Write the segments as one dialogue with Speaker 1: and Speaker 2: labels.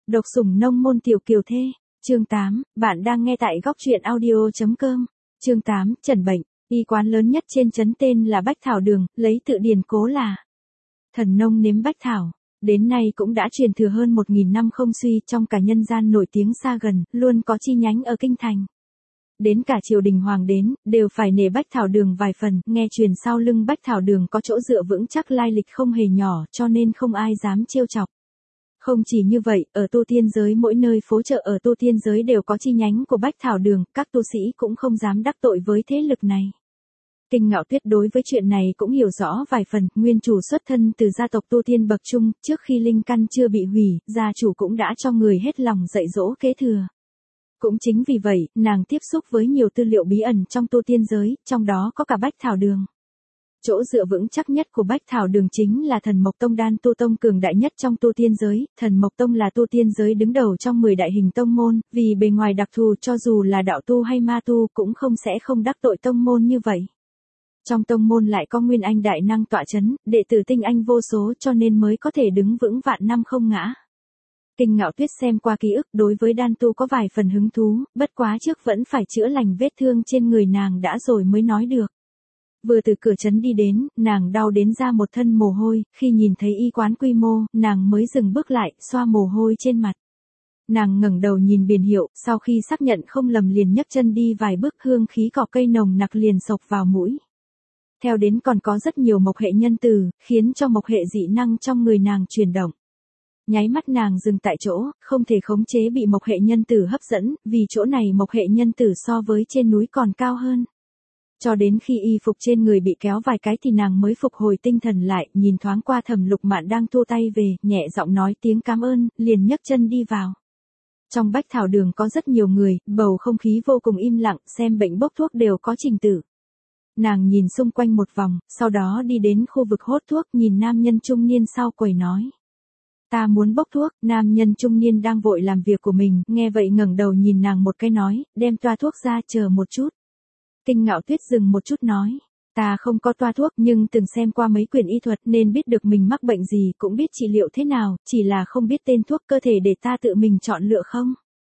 Speaker 1: Độc sủng nông môn tiểu kiều thê. Chương 8, bạn đang nghe tại góc truyện audio.com. Chương 8, Trần bệnh. Y quán lớn nhất trên trấn tên là Bách Thảo Đường, lấy tự điển cố là thần nông nếm Bách Thảo. Đến nay cũng đã truyền thừa hơn 1.000 năm không suy, trong cả nhân gian nổi tiếng xa gần, luôn có chi nhánh ở kinh thành. Đến cả triều đình hoàng đến, đều phải nể Bách Thảo Đường vài phần, nghe truyền sau lưng Bách Thảo Đường có chỗ dựa vững chắc lai lịch không hề nhỏ, cho nên không ai dám trêu chọc. Không chỉ như vậy, ở tu tiên giới mỗi nơi phố chợ ở tu tiên giới đều có chi nhánh của Bách Thảo Đường, các tu sĩ cũng không dám đắc tội với thế lực này. Kinh Ngạo Tuyết đối với chuyện này cũng hiểu rõ vài phần, nguyên chủ xuất thân từ gia tộc tu tiên bậc trung, trước khi linh căn chưa bị hủy, gia chủ cũng đã cho người hết lòng dạy dỗ kế thừa. Cũng chính vì vậy, nàng tiếp xúc với nhiều tư liệu bí ẩn trong tu tiên giới, trong đó có cả Bách Thảo Đường. Chỗ dựa vững chắc nhất của Bách Thảo Đường chính là Thần Mộc Tông, đan tu tông cường đại nhất trong tu tiên giới. Thần Mộc Tông là tu tiên giới đứng đầu trong 10 đại hình tông môn, vì bề ngoài đặc thù cho dù là đạo tu hay ma tu cũng sẽ không đắc tội tông môn như vậy. Trong tông môn lại có Nguyên Anh đại năng tọa chấn, đệ tử tinh anh vô số cho nên mới có thể đứng vững vạn năm không ngã. Kinh Ngạo Tuyết xem qua ký ức, đối với đan tu có vài phần hứng thú, bất quá trước vẫn phải chữa lành vết thương trên người nàng đã rồi mới nói được. Vừa từ cửa trấn đi đến, nàng đau đến ra một thân mồ hôi, khi nhìn thấy y quán quy mô, nàng mới dừng bước lại, xoa mồ hôi trên mặt. Nàng ngẩng đầu nhìn biển hiệu, sau khi xác nhận không lầm liền nhấc chân đi vài bước, hương khí cỏ cây nồng nặc liền xộc vào mũi. Theo đến còn có rất nhiều mộc hệ nhân tử, khiến cho mộc hệ dị năng trong người nàng chuyển động. Nháy mắt nàng dừng tại chỗ, không thể khống chế bị mộc hệ nhân tử hấp dẫn, vì chỗ này mộc hệ nhân tử so với trên núi còn cao hơn. Cho đến khi y phục trên người bị kéo vài cái thì nàng mới phục hồi tinh thần lại, nhìn thoáng qua Thẩm Lục Mạn đang thu tay về, nhẹ giọng nói tiếng cảm ơn, liền nhấc chân đi vào. Trong Bách Thảo Đường có rất nhiều người, bầu không khí vô cùng im lặng, xem bệnh bốc thuốc đều có trình tự. Nàng nhìn xung quanh một vòng, sau đó đi đến khu vực hốt thuốc, nhìn nam nhân trung niên sau quầy nói. Ta muốn bốc thuốc. Nam nhân trung niên đang vội làm việc của mình, nghe vậy ngẩng đầu nhìn nàng một cái nói, đem toa thuốc ra, chờ một chút. Kinh Ngạo Tuyết dừng một chút nói, ta không có toa thuốc nhưng từng xem qua mấy quyển y thuật nên biết được mình mắc bệnh gì, cũng biết trị liệu thế nào, chỉ là không biết tên thuốc, cơ thể để ta tự mình chọn lựa không?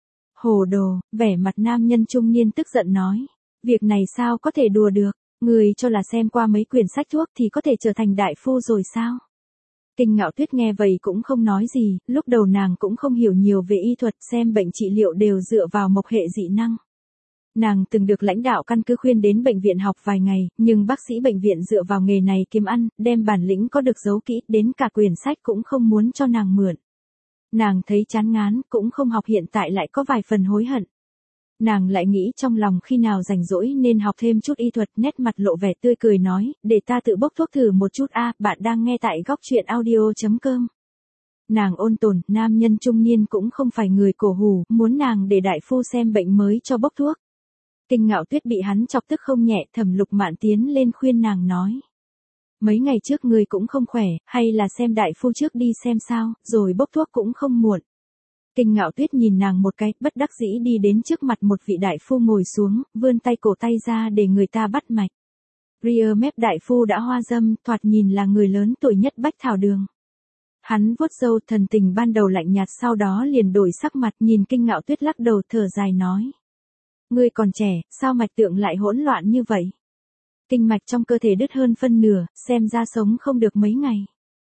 Speaker 1: Hồ đồ. Vẻ mặt nam nhân trung niên tức giận nói, việc này sao có thể đùa được, người cho là xem qua mấy quyển sách thuốc thì có thể trở thành đại phu rồi sao? Kinh Ngạo Tuyết nghe vậy cũng không nói gì, lúc đầu nàng cũng không hiểu nhiều về y thuật, xem bệnh trị liệu đều dựa vào mộc hệ dị năng. Nàng từng được lãnh đạo căn cứ khuyên đến bệnh viện học vài ngày, nhưng bác sĩ bệnh viện dựa vào nghề này kiếm ăn, đem bản lĩnh có được giấu kỹ, đến cả quyển sách cũng không muốn cho nàng mượn. Nàng thấy chán ngán, cũng không học, hiện tại lại có vài phần hối hận. Nàng lại nghĩ trong lòng khi nào rảnh rỗi nên học thêm chút y thuật, nét mặt lộ vẻ tươi cười nói, để ta tự bốc thuốc thử một chút a. Bạn đang nghe tại góc truyện audio.com. Nàng ôn tồn, nam nhân trung niên cũng không phải người cổ hủ, muốn nàng để đại phu xem bệnh mới cho bốc thuốc. Kinh Ngạo Tuyết bị hắn chọc tức không nhẹ, Thẩm Lục Mạn tiến lên khuyên nàng nói. Mấy ngày trước ngươi cũng không khỏe, hay là xem đại phu trước đi xem sao, rồi bốc thuốc cũng không muộn. Kinh Ngạo Tuyết nhìn nàng một cái, bất đắc dĩ đi đến trước mặt một vị đại phu ngồi xuống, vươn tay cổ tay ra để người ta bắt mạch. Rear mép đại phu đã hoa dâm, thoạt nhìn là người lớn tuổi nhất Bách Thảo Đường. Hắn vuốt râu, thần tình ban đầu lạnh nhạt, sau đó liền đổi sắc mặt, nhìn Kinh Ngạo Tuyết lắc đầu thở dài nói. Ngươi còn trẻ, sao mạch tượng lại hỗn loạn như vậy? Kinh mạch trong cơ thể đứt hơn phân nửa, xem ra sống không được mấy ngày.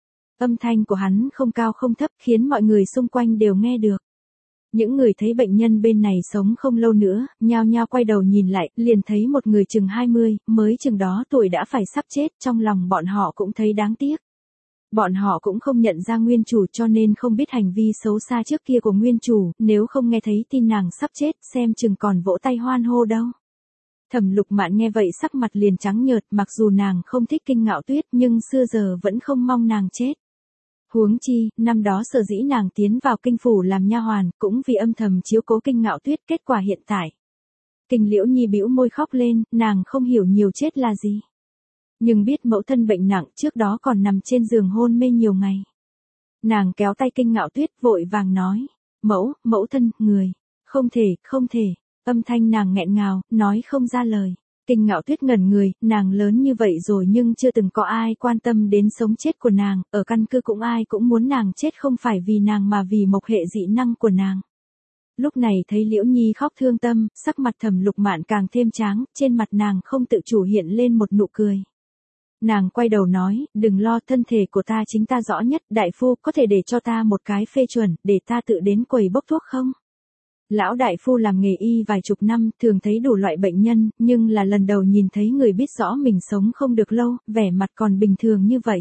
Speaker 1: Âm thanh của hắn không cao không thấp, khiến mọi người xung quanh đều nghe được. Những người thấy bệnh nhân bên này sống không lâu nữa, nhao nhao quay đầu nhìn lại, liền thấy một người chừng 20, mới chừng đó tuổi đã phải sắp chết, trong lòng bọn họ cũng thấy đáng tiếc. Bọn họ cũng không nhận ra nguyên chủ cho nên không biết hành vi xấu xa trước kia của nguyên chủ, nếu không nghe thấy tin nàng sắp chết, xem chừng còn vỗ tay hoan hô đâu. Thẩm Lục Mạn nghe vậy sắc mặt liền trắng nhợt, mặc dù nàng không thích Kinh Ngạo Tuyết nhưng xưa giờ vẫn không mong nàng chết. Huống chi, năm đó sở dĩ nàng tiến vào kinh phủ làm nha hoàn, cũng vì âm thầm chiếu cố Kinh Ngạo Tuyết, kết quả hiện tại. Kinh Liễu Nhi bĩu môi khóc lên, nàng không hiểu nhiều chết là gì. Nhưng biết mẫu thân bệnh nặng, trước đó còn nằm trên giường hôn mê nhiều ngày. Nàng kéo tay Kinh Ngạo Tuyết vội vàng nói, mẫu thân, người, không thể, âm thanh nàng nghẹn ngào, nói không ra lời. Kinh Ngạo Tuyết ngẩn người, nàng lớn như vậy rồi nhưng chưa từng có ai quan tâm đến sống chết của nàng, ở căn cứ cũng ai cũng muốn nàng chết không phải vì nàng mà vì mộc hệ dị năng của nàng. Lúc này thấy Liễu Nhi khóc thương tâm, sắc mặt Thẩm Lục Mạn càng thêm tráng, trên mặt nàng không tự chủ hiện lên một nụ cười. Nàng quay đầu nói, đừng lo, thân thể của ta chính ta rõ nhất, đại phu có thể để cho ta một cái phê chuẩn, để ta tự đến quầy bốc thuốc không? Lão đại phu làm nghề y vài chục năm, thường thấy đủ loại bệnh nhân, nhưng là lần đầu nhìn thấy người biết rõ mình sống không được lâu, vẻ mặt còn bình thường như vậy.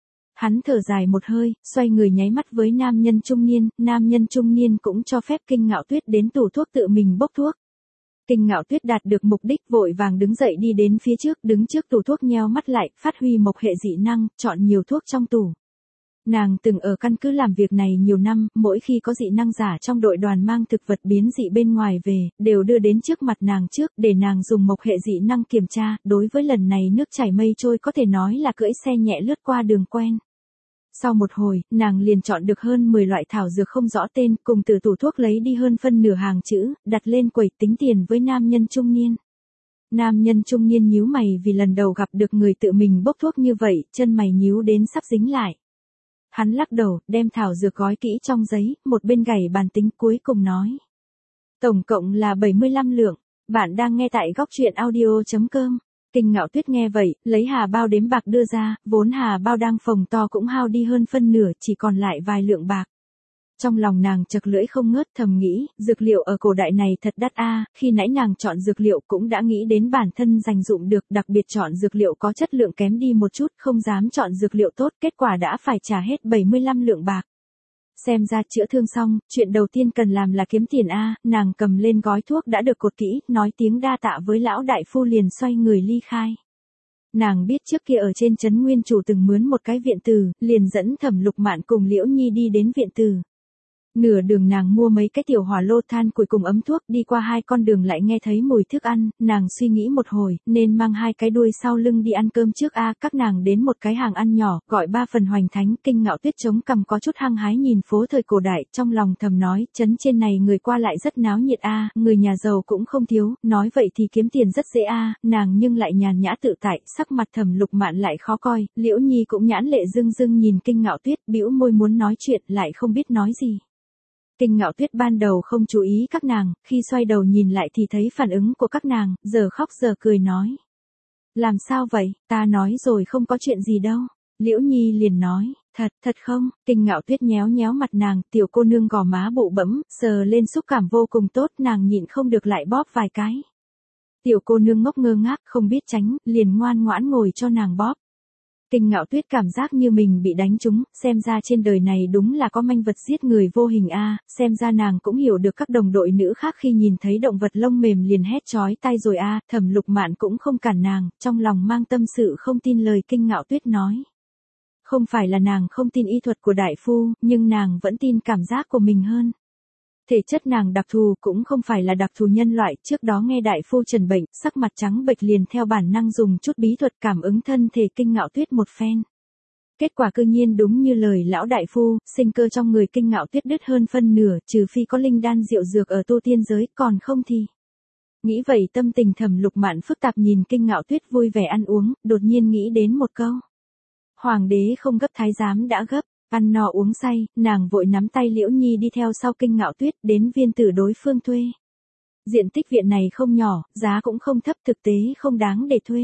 Speaker 1: Hắn thở dài một hơi, xoay người nháy mắt với nam nhân trung niên cũng cho phép Kinh Ngạo Tuyết đến tủ thuốc tự mình bốc thuốc. Kinh Ngạo Tuyết đạt được mục đích vội vàng đứng dậy đi đến phía trước, đứng trước tủ thuốc nheo mắt lại, phát huy mộc hệ dị năng, chọn nhiều thuốc trong tủ. Nàng từng ở căn cứ làm việc này nhiều năm, mỗi khi có dị năng giả trong đội đoàn mang thực vật biến dị bên ngoài về, đều đưa đến trước mặt nàng trước, để nàng dùng mộc hệ dị năng kiểm tra, đối với lần này nước chảy mây trôi có thể nói là cưỡi xe nhẹ lướt qua đường quen. Sau một hồi, nàng liền chọn được hơn 10 loại thảo dược không rõ tên, cùng từ tủ thuốc lấy đi hơn phân nửa hàng chữ, đặt lên quầy tính tiền với nam nhân trung niên. Nam nhân trung niên nhíu mày vì lần đầu gặp được người tự mình bốc thuốc như vậy, chân mày nhíu đến sắp dính lại. Hắn lắc đầu, đem thảo dược gói kỹ trong giấy, một bên gảy bàn tính cuối cùng nói. Tổng cộng là 75 lượng, bạn đang nghe tại góc truyện audio.com. Kinh Ngạo Tuyết nghe vậy, lấy hà bao đếm bạc đưa ra, vốn hà bao đang phồng to cũng hao đi hơn phân nửa, chỉ còn lại vài lượng bạc. Trong lòng nàng chật lưỡi không ngớt thầm nghĩ, dược liệu ở cổ đại này thật đắt a. Khi nãy nàng chọn dược liệu cũng đã nghĩ đến bản thân dành dụm được, đặc biệt chọn dược liệu có chất lượng kém đi một chút, không dám chọn dược liệu tốt, kết quả đã phải trả hết 75 lượng bạc. Xem ra chữa thương xong, chuyện đầu tiên cần làm là kiếm tiền a. Nàng cầm lên gói thuốc đã được cột kỹ, nói tiếng đa tạ với lão đại phu liền xoay người ly khai. Nàng biết trước kia ở trên trấn Nguyên Chủ từng mướn một cái viện tử, liền dẫn Thẩm Lục Mạn cùng Liễu Nhi đi đến viện tử. Nửa đường nàng mua mấy cái tiểu hỏa lô than củi cùng ấm thuốc, đi qua hai con đường lại nghe thấy mùi thức ăn, nàng suy nghĩ một hồi, nên mang hai cái đuôi sau lưng đi ăn cơm trước a. Các nàng đến một cái hàng ăn nhỏ, gọi 3 phần hoành thánh. Kinh Ngạo Tuyết chống cằm có chút hăng hái nhìn phố thời cổ đại, trong lòng thầm nói, trấn trên này người qua lại rất náo nhiệt a, người nhà giàu cũng không thiếu, nói vậy thì kiếm tiền rất dễ a. Nàng nhưng lại nhàn nhã tự tại, sắc mặt Thẩm Lục Mạn lại khó coi, Liễu Nhi cũng nhãn lệ rưng rưng nhìn Kinh Ngạo Tuyết, bĩu môi muốn nói chuyện, lại không biết nói gì. Kinh Ngạo Tuyết ban đầu không chú ý các nàng, khi xoay đầu nhìn lại thì thấy phản ứng của các nàng, giờ khóc giờ cười nói. Làm sao vậy, ta nói rồi không có chuyện gì đâu. Liễu Nhi liền nói, thật không? Kinh Ngạo Tuyết nhéo nhéo mặt nàng, tiểu cô nương gò má bụ bẫm, sờ lên xúc cảm vô cùng tốt, nàng nhịn không được lại bóp vài cái. Tiểu cô nương ngốc ngơ ngác không biết tránh, liền ngoan ngoãn ngồi cho nàng bóp. Kinh Ngạo Tuyết cảm giác như mình bị đánh trúng, xem ra trên đời này đúng là có manh vật giết người vô hình a. Xem ra nàng cũng hiểu được các đồng đội nữ khác khi nhìn thấy động vật lông mềm liền hét chói tai rồi a. Thẩm Lục Mạn cũng không cản nàng, trong lòng mang tâm sự không tin lời Kinh Ngạo Tuyết nói. Không phải là nàng không tin y thuật của đại phu, nhưng nàng vẫn tin cảm giác của mình hơn. Thể chất nàng đặc thù cũng không phải là đặc thù nhân loại, trước đó nghe đại phu trần bệnh, sắc mặt trắng bệch liền theo bản năng dùng chút bí thuật cảm ứng thân thể Kinh Ngạo Tuyết một phen. Kết quả cư nhiên đúng như lời lão đại phu, sinh cơ trong người Kinh Ngạo Tuyết đứt hơn phân nửa, trừ phi có linh đan diệu dược ở tu tiên giới, còn không thì. Nghĩ vậy tâm tình Thẩm Lục Mạn phức tạp nhìn Kinh Ngạo Tuyết vui vẻ ăn uống, đột nhiên nghĩ đến một câu. Hoàng đế không gấp thái giám đã gấp. Ăn no uống say, nàng vội nắm tay Liễu Nhi đi theo sau Kinh Ngạo Tuyết đến viên tử đối phương thuê. Diện tích viện này không nhỏ, giá cũng không thấp, thực tế không đáng để thuê.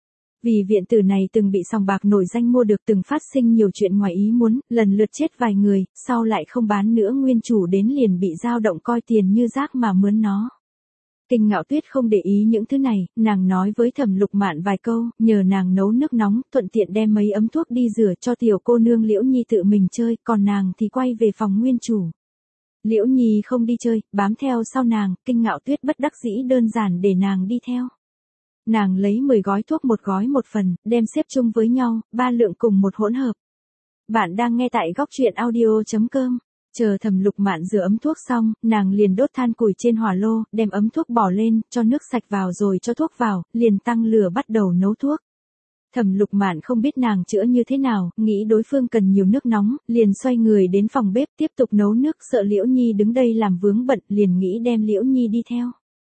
Speaker 1: Vì viện tử này từng bị sòng bạc nổi danh mua được, từng phát sinh nhiều chuyện ngoài ý muốn, lần lượt chết vài người, sau lại không bán nữa, nguyên chủ đến liền bị dao động coi tiền như rác mà mướn nó. Kinh Ngạo Tuyết không để ý những thứ này, nàng nói với Thẩm Lục Mạn vài câu, nhờ nàng nấu nước nóng, thuận tiện đem mấy ấm thuốc đi rửa cho tiểu cô nương Liễu Nhi tự mình chơi, còn nàng thì quay về phòng nguyên chủ. Liễu Nhi không đi chơi, bám theo sau nàng, Kinh Ngạo Tuyết bất đắc dĩ đơn giản để nàng đi theo. Nàng lấy 10 gói thuốc một gói một phần, đem xếp chung với nhau, 3 lượng cùng một hỗn hợp. Bạn đang nghe tại góc truyện audio.com. Chờ Thẩm Lục Mạn rửa ấm thuốc xong, nàng liền đốt than củi trên hỏa lô, đem ấm thuốc bỏ lên, cho nước sạch vào rồi cho thuốc vào, liền tăng lửa bắt đầu nấu thuốc. Thẩm Lục Mạn không biết nàng chữa như thế nào, nghĩ đối phương cần nhiều nước nóng, liền xoay người đến phòng bếp tiếp tục nấu nước, sợ Liễu Nhi đứng đây làm vướng bận, liền nghĩ đem Liễu Nhi đi theo.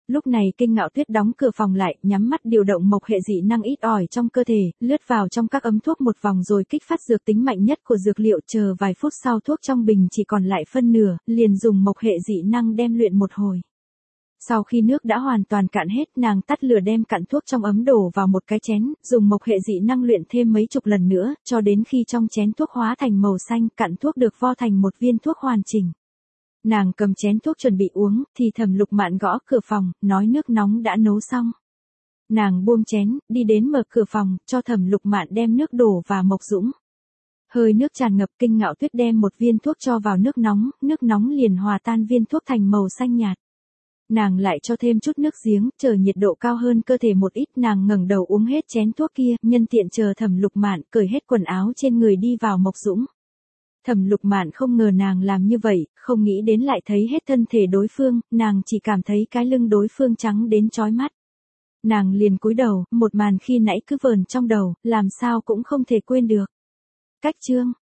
Speaker 1: Lúc này Kinh Ngạo Tuyết đóng cửa phòng lại, nhắm mắt điều động mộc hệ dị năng ít ỏi trong cơ thể, lướt vào trong các ấm thuốc một vòng rồi kích phát dược tính mạnh nhất của dược liệu, chờ vài phút sau thuốc trong bình chỉ còn lại phân nửa, liền dùng mộc hệ dị năng đem luyện một hồi. Sau khi nước đã hoàn toàn cạn hết, nàng tắt lửa đem cạn thuốc trong ấm đổ vào một cái chén, dùng mộc hệ dị năng luyện thêm mấy chục lần nữa, cho đến khi trong chén thuốc hóa thành màu xanh, cạn thuốc được vo thành một viên thuốc hoàn chỉnh. Nàng cầm chén thuốc chuẩn bị uống, thì Thẩm Lục Mạn gõ cửa phòng, nói nước nóng đã nấu xong. Nàng buông chén, đi đến mở cửa phòng, cho Thẩm Lục Mạn đem nước đổ và Mộc Dũng. Hơi nước tràn ngập, Kinh Ngạo Tuyết đem một viên thuốc cho vào nước nóng liền hòa tan viên thuốc thành màu xanh nhạt. Nàng lại cho thêm chút nước giếng, chờ nhiệt độ cao hơn cơ thể một ít, nàng ngẩng đầu uống hết chén thuốc kia, nhân tiện chờ Thẩm Lục Mạn cởi hết quần áo trên người đi vào Mộc Dũng. Thẩm Lục Mạn không ngờ nàng làm như vậy, không nghĩ đến lại thấy hết thân thể đối phương, nàng chỉ cảm thấy cái lưng đối phương trắng đến chói mắt. Nàng liền cúi đầu, một màn khi nãy cứ vờn trong đầu, làm sao cũng không thể quên được. Cách chương